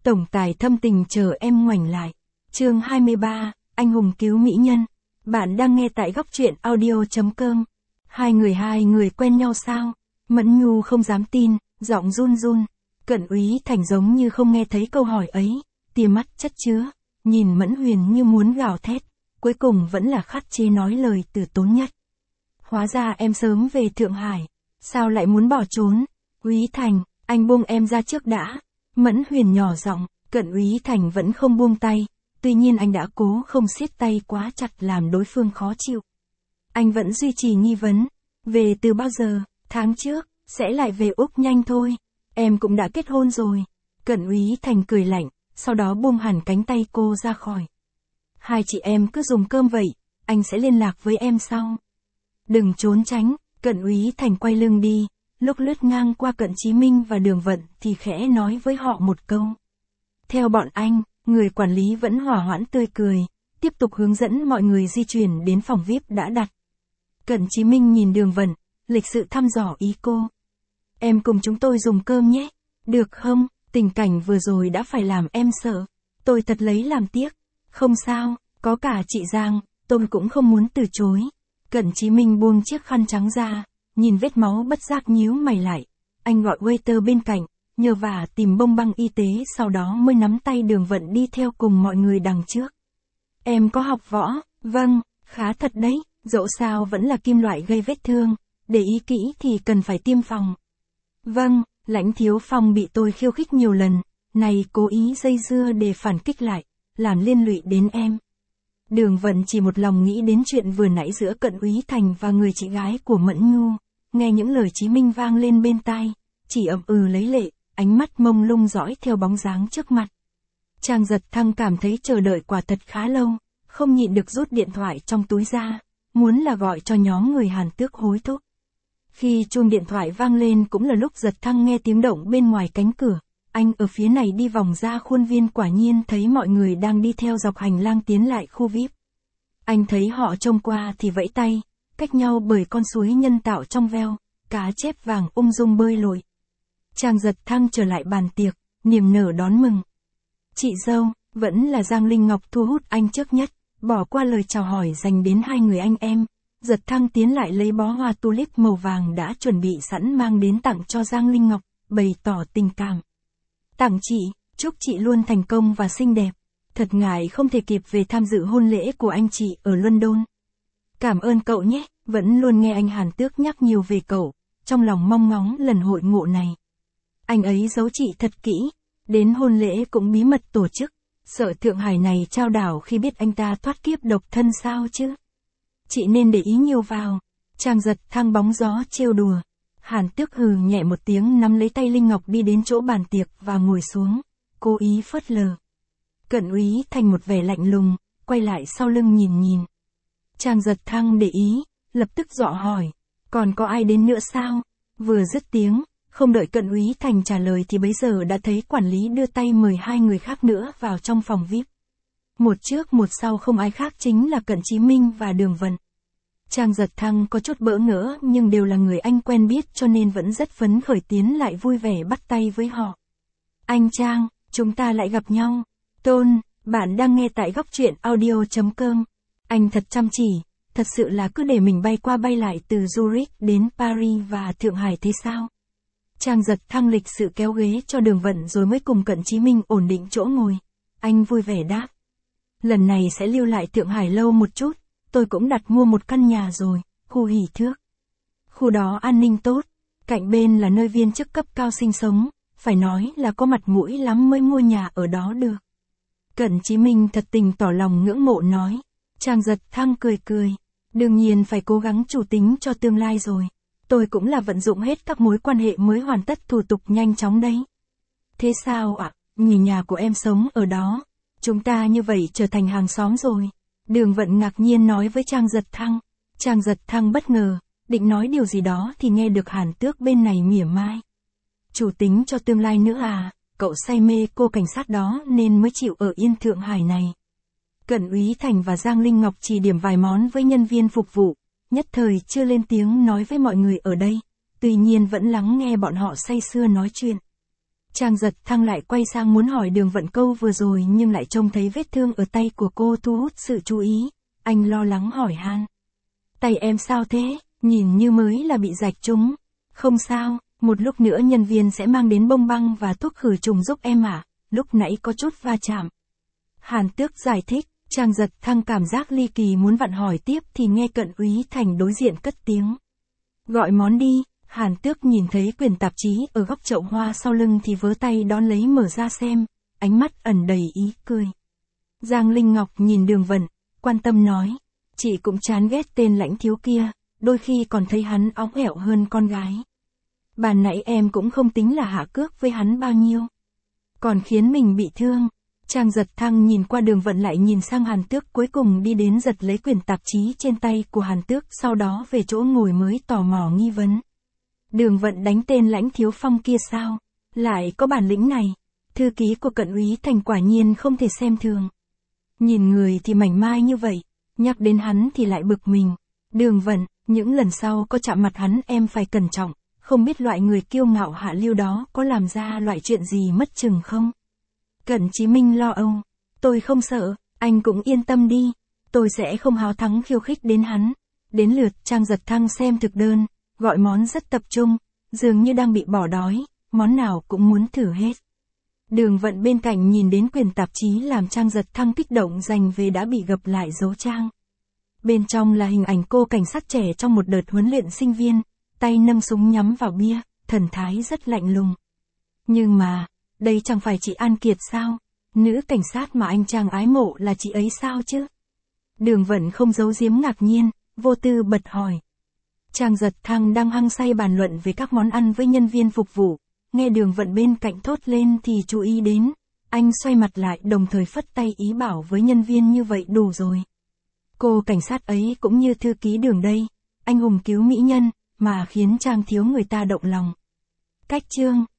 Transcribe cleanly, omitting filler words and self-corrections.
Tổng tài thâm tình chờ em ngoảnh lại. Chương 23, anh hùng cứu mỹ nhân. Bạn đang nghe tại góc truyện audio.com. Hai người quen nhau sao? Mẫn Nhu không dám tin, giọng run run. Cận Úy Thành giống như không nghe thấy câu hỏi ấy, tia mắt chất chứa, nhìn Mẫn Huyền như muốn gào thét, cuối cùng vẫn là khắt chế nói lời từ tốn nhất. Hóa ra em sớm về Thượng Hải, sao lại muốn bỏ trốn? Úy Thành, anh buông em ra trước đã. Mẫn Huyền nhỏ giọng, Cận Úy Thành vẫn không buông tay, tuy nhiên anh đã cố không siết tay quá chặt làm đối phương khó chịu. Anh vẫn duy trì nghi vấn, về từ bao giờ? Tháng trước, sẽ lại về Úc nhanh thôi. Em cũng đã kết hôn rồi. Cận Úy Thành cười lạnh, sau đó buông hẳn cánh tay cô ra khỏi. Hai chị em cứ dùng cơm vậy, anh sẽ liên lạc với em sau. Đừng trốn tránh. Cận Úy Thành quay lưng đi, lúc lướt ngang qua Cận Chí Minh và Đường Vận thì khẽ nói với họ một câu. Theo bọn anh, người quản lý vẫn hòa hoãn tươi cười, tiếp tục hướng dẫn mọi người di chuyển đến phòng VIP đã đặt. Cận Chí Minh nhìn Đường Vận, lịch sự thăm dò ý cô. Em cùng chúng tôi dùng cơm nhé, được không? Tình cảnh vừa rồi đã phải làm em sợ, tôi thật lấy làm tiếc. Không sao, có cả chị Giang, tôi cũng không muốn từ chối. Cận Chí Minh buông chiếc khăn trắng ra, nhìn vết máu bất giác nhíu mày lại. Anh gọi waiter bên cạnh, nhờ vả tìm bông băng y tế, sau đó mới nắm tay Đường Vận đi theo cùng mọi người đằng trước. Em có học võ? Vâng, khá thật đấy, dẫu sao vẫn là kim loại gây vết thương, để ý kỹ thì cần phải tiêm phòng. Vâng, Lãnh Thiếu Phong bị tôi khiêu khích nhiều lần, này cố ý dây dưa để phản kích lại, làm liên lụy đến em. Đường Vận chỉ một lòng nghĩ đến chuyện vừa nãy giữa Cận Úy Thành và người chị gái của Mẫn Nhu, nghe những lời Chí Minh vang lên bên tai, chỉ ậm ừ lấy lệ, ánh mắt mông lung dõi theo bóng dáng trước mặt. Trang Giật Thăng cảm thấy chờ đợi quả thật khá lâu, không nhịn được rút điện thoại trong túi ra, muốn là gọi cho nhóm người Hàn Tước hối thúc. Khi chuông điện thoại vang lên cũng là lúc Giật Thăng nghe tiếng động bên ngoài cánh cửa. Anh ở phía này đi vòng ra khuôn viên, quả nhiên thấy mọi người đang đi theo dọc hành lang tiến lại khu VIP. Anh thấy họ trông qua thì vẫy tay, cách nhau bởi con suối nhân tạo trong veo, cá chép vàng ung dung bơi lội. Trang Giật Thăng trở lại bàn tiệc, niềm nở đón mừng. Chị dâu, vẫn là Giang Linh Ngọc thu hút anh trước nhất, bỏ qua lời chào hỏi dành đến hai người anh em. Giật Thăng tiến lại lấy bó hoa tulip màu vàng đã chuẩn bị sẵn mang đến tặng cho Giang Linh Ngọc, bày tỏ tình cảm. Tặng chị, chúc chị luôn thành công và xinh đẹp. Thật ngại không thể kịp về tham dự hôn lễ của anh chị ở London. Cảm ơn cậu nhé, vẫn luôn nghe anh Hàn Tước nhắc nhiều về cậu, trong lòng mong ngóng lần hội ngộ này. Anh ấy giấu chị thật kỹ, đến hôn lễ cũng bí mật tổ chức, sợ Thượng Hải này trao đảo khi biết anh ta thoát kiếp độc thân sao chứ. Chị nên để ý nhiều vào. Trang Giật Thăng bóng gió trêu đùa. Hàn Tước hừ nhẹ một tiếng, nắm lấy tay Linh Ngọc đi đến chỗ bàn tiệc và ngồi xuống, cố ý phớt lờ. Cận Úy Thành một vẻ lạnh lùng, quay lại sau lưng nhìn nhìn. Trang Giật Thăng để ý, lập tức dọ hỏi, còn có ai đến nữa sao? Vừa dứt tiếng, không đợi Cận Úy Thành trả lời thì bấy giờ đã thấy quản lý đưa tay mời hai người khác nữa vào trong phòng VIP. Một trước một sau không ai khác chính là Cận Chí Minh và Đường Vận. Trang Giật Thăng có chút bỡ ngỡ nhưng đều là người anh quen biết cho nên vẫn rất phấn khởi tiến lại vui vẻ bắt tay với họ. Anh Trang, chúng ta lại gặp nhau. Tôn, bạn đang nghe tại góc truyện audio.com. Anh thật chăm chỉ, thật sự là cứ để mình bay qua bay lại từ Zurich đến Paris và Thượng Hải thế sao? Trang Giật Thăng lịch sự kéo ghế cho Đường Vận rồi mới cùng Cận Chí Minh ổn định chỗ ngồi. Anh vui vẻ đáp. Lần này sẽ lưu lại Thượng Hải lâu một chút. Tôi cũng đặt mua một căn nhà rồi, khu Hỷ Thước. Khu đó an ninh tốt, cạnh bên là nơi viên chức cấp cao sinh sống, phải nói là có mặt mũi lắm mới mua nhà ở đó được. Cận Chí Minh thật tình tỏ lòng ngưỡng mộ nói. Trang Giật Thăng cười cười, đương nhiên phải cố gắng chủ tính cho tương lai rồi. Tôi cũng là vận dụng hết các mối quan hệ mới hoàn tất thủ tục nhanh chóng đấy. Thế sao ạ? Người nhà của em sống ở đó. Chúng ta như vậy trở thành hàng xóm rồi. Đường Vận ngạc nhiên nói với Trang Giật Thăng. Trang Giật Thăng bất ngờ, định nói điều gì đó thì nghe được Hàn Tước bên này mỉa mai. Chủ tính cho tương lai nữa à, cậu say mê cô cảnh sát đó nên mới chịu ở yên Thượng Hải này. Cận Úy Thành và Giang Linh Ngọc chỉ điểm vài món với nhân viên phục vụ, nhất thời chưa lên tiếng nói với mọi người ở đây, tuy nhiên vẫn lắng nghe bọn họ say sưa nói chuyện. Trang Giật Thăng lại quay sang muốn hỏi Đường Vận câu vừa rồi nhưng lại trông thấy vết thương ở tay của cô thu hút sự chú ý. Anh lo lắng hỏi han. Tay em sao thế, nhìn như mới là bị rạch trúng. Không sao, một lúc nữa nhân viên sẽ mang đến bông băng và thuốc khử trùng giúp em ạ. Lúc nãy có chút va chạm. Hàn Tước giải thích. Trang Giật Thăng cảm giác ly kỳ muốn vặn hỏi tiếp thì nghe Cận Úy Thành đối diện cất tiếng. Gọi món đi. Hàn Tước nhìn thấy quyển tạp chí ở góc chậu hoa sau lưng thì vớ tay đón lấy mở ra xem, ánh mắt ẩn đầy ý cười. Giang Linh Ngọc nhìn Đường Vận, quan tâm nói, chị cũng chán ghét tên lãnh thiếu kia, đôi khi còn thấy hắn óng ẻo hơn con gái. Ban nãy em cũng không tính là hạ cước với hắn bao nhiêu. Còn khiến mình bị thương. Trang Giật Thăng nhìn qua Đường Vận lại nhìn sang Hàn Tước, cuối cùng đi đến giật lấy quyển tạp chí trên tay của Hàn Tước, sau đó về chỗ ngồi mới tò mò nghi vấn. Đường Vận đánh tên lãnh thiếu phong kia sao? Lại có bản lĩnh này. Thư ký của Cận Úy Thành quả nhiên không thể xem thường. Nhìn người thì mảnh mai như vậy, nhắc đến hắn thì lại bực mình. Đường Vận, những lần sau có chạm mặt hắn em phải cẩn trọng, không biết loại người kiêu ngạo hạ lưu đó có làm ra loại chuyện gì mất chừng không? Cận Chí Minh lo âu. Tôi không sợ, anh cũng yên tâm đi. Tôi sẽ không háo thắng khiêu khích đến hắn. Đến lượt Trang Giật Thăng xem thực đơn, gọi món rất tập trung, dường như đang bị bỏ đói, món nào cũng muốn thử hết. Đường Vận bên cạnh nhìn đến quyển tạp chí làm Trang Giật Thăng kích động giành về đã bị gập lại dấu trang. Bên trong là hình ảnh cô cảnh sát trẻ trong một đợt huấn luyện sinh viên, tay nâng súng nhắm vào bia, thần thái rất lạnh lùng. Nhưng mà, đây chẳng phải chị An Kiệt sao? Nữ cảnh sát mà anh chàng ái mộ là chị ấy sao chứ? Đường Vận không giấu giếm ngạc nhiên, vô tư bật hỏi. Trang Giật Thăng đang hăng say bàn luận về các món ăn với nhân viên phục vụ, nghe Đường Vận bên cạnh thốt lên thì chú ý đến. Anh xoay mặt lại đồng thời phất tay ý bảo với nhân viên như vậy đủ rồi. Cô cảnh sát ấy cũng như thư ký Đường đây, anh hùng cứu mỹ nhân, mà khiến Trang thiếu người ta động lòng. Cách chương